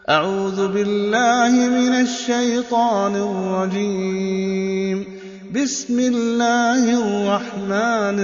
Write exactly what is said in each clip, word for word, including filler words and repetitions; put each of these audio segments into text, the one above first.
أعوذ بالله من الشيطان الرجيم. بسم الله الرحمن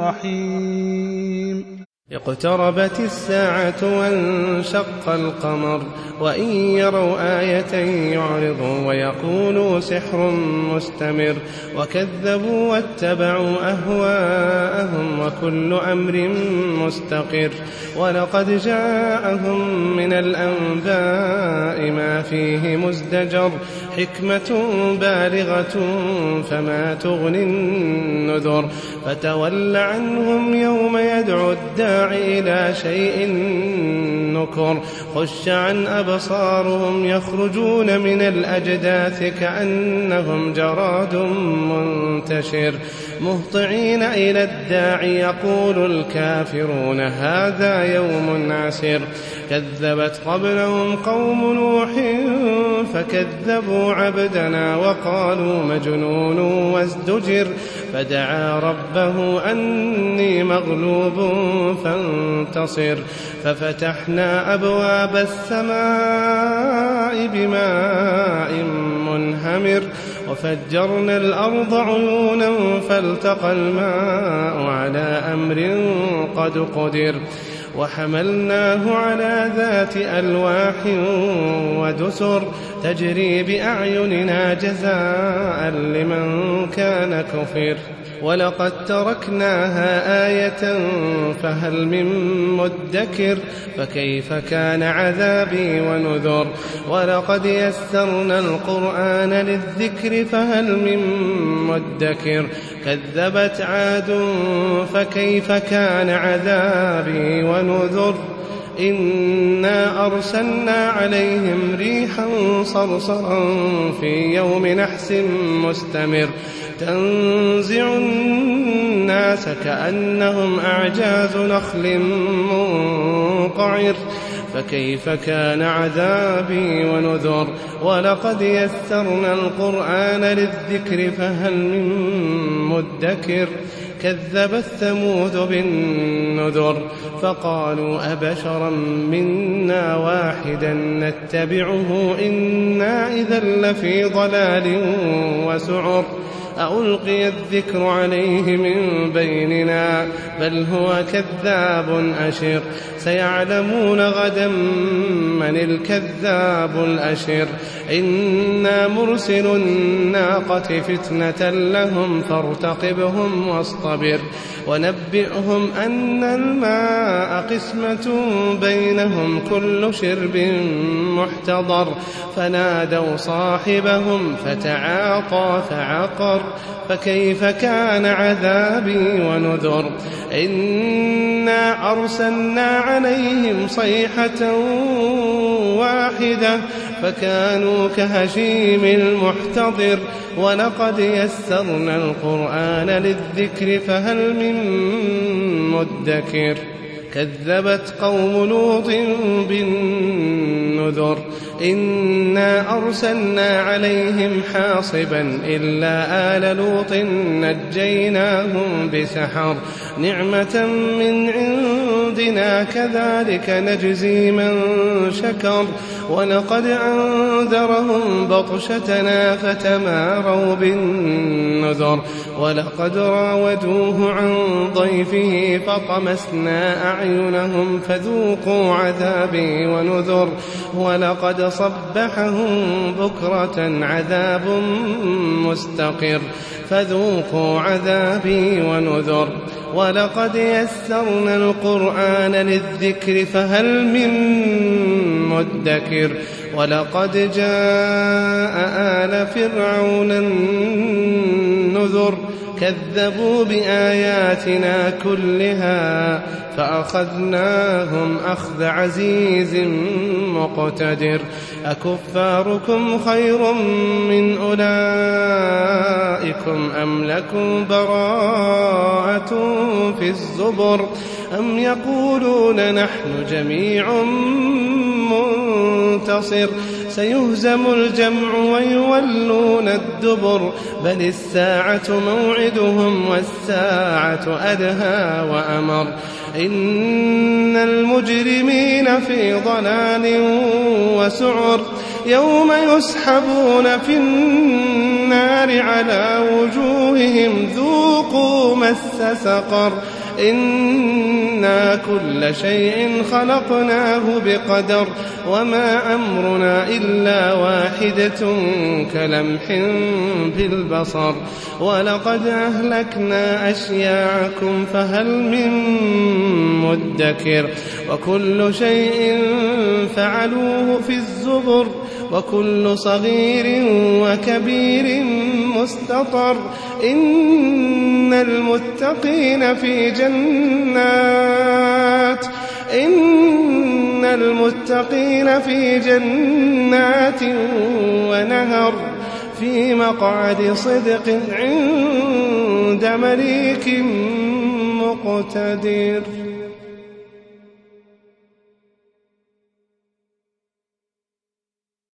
الرحيم. اقتربت الساعة وانشق القمر وإن يروا آية يعرضوا ويقولوا سحر مستمر وكذبوا واتبعوا أهواءهم وكل أمر مستقر ولقد جاءهم من الأنباء ما فيه مزدجر حكمة بالغة فما تغني النذر فتول عنهم يوم يدعو الداعي إلى شيء نكر خش عن أبصارهم يخرجون من الأجداث كأنهم جراد منتشر مهطعين إلى الداعي يقول الكافرون هذا يوم عسر كذبت قبلهم قوم نوح فكذبوا عبدنا وقالوا مجنون وازدجر فدعا ربه أني مغلوب فانتصر ففتحنا أبواب السماء بماء منهمر وفجرنا الأرض عيونا فالتقى الماء على أمر قد قدر وحملناه على ذات ألواح ودسر تجري بأعيننا جزاء لمن كان كفر ولقد تركناها آية فهل من مدكر فكيف كان عذابي ونذر ولقد يسرنا القرآن للذكر فهل من مدكر كذبت عاد فكيف كان عذابي ونذر إنا أرسلنا عليهم ريحا صرصرا في يوم نحس مستمر تنزع الناس كأنهم أعجاز نخل منقعر فكيف كان عذابي ونذر ولقد يسرنا القرآن للذكر فهل من مدكر كذبت ثمود بالنذر فقالوا أبشرا منا واحدا نتبعه إنا إذا لفي ضلال وسعر ألقي الذكر عليه من بيننا بل هو كذاب أشر سيعلمون غدا من الكذاب الأشر إنا مرسل الناقة فتنة لهم فارتقبهم واصطبر ونبئهم أن الماء قسمة بينهم كل شرب محتضر فنادوا صاحبهم فتعاطى فعقر فكيف كان عذابي ونذر إنا أرسلنا عليهم صيحة واحدة فكانوا كهشيم المحتضر ولقد يسرنا القرآن للذكر فهل من مدكر كذبت قوم لوط بالنذر إنا أرسلنا عليهم حاصبا إلا آل لوط نجيناهم بسحر نعمة من عندنا كذلك نجزي من شكر ولقد أنذرهم بطشتنا فتماروا بالنذر ولقد راودوه عن ضيفه فطمسنا أعينهم فذوقوا عذابي ونذر ولقد صبحهم بكرة عذاب مستقر فذوقوا عذابي ونذر ولقد يسرنا القرآن للذكر فهل من مدكر ولقد جاء آل فرعون النذر كذبوا بآياتنا كلها فأخذناهم أخذ عزيز مقتدر أكفاركم خير من أولئكم أم لكم براءة في الزبر أم يقولون نحن جميع منتصر سيهزم الجمع ويولون الدبر بل الساعة موعدهم والساعة أدهى وأمر إن المجرمين في ضلال وسعر يوم يسحبون في النار على وجوههم ذوقوا مس سقر إنا كل شيء خلقناه بقدر وما أمرنا إلا واحدة كلمح بالبصر ولقد أهلكنا أشياعكم فهل من مدكر وكل شيء فعلوه في الزبر وكل صغير وكبير مستطر إن المتقين في جنات إن المتقين في جنات ونهر في مقعد صدق عند مليك مقتدر.